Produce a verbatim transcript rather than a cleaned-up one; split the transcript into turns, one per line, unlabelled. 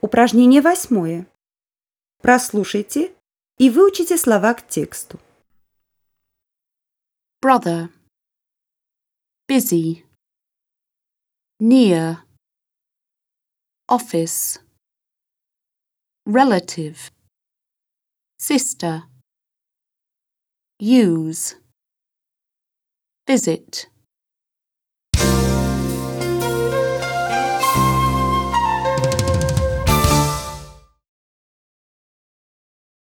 Упражнение восьмое. Прослушайте и выучите слова к тексту.
Brother, busy, near, office, relative, sister, use, visit.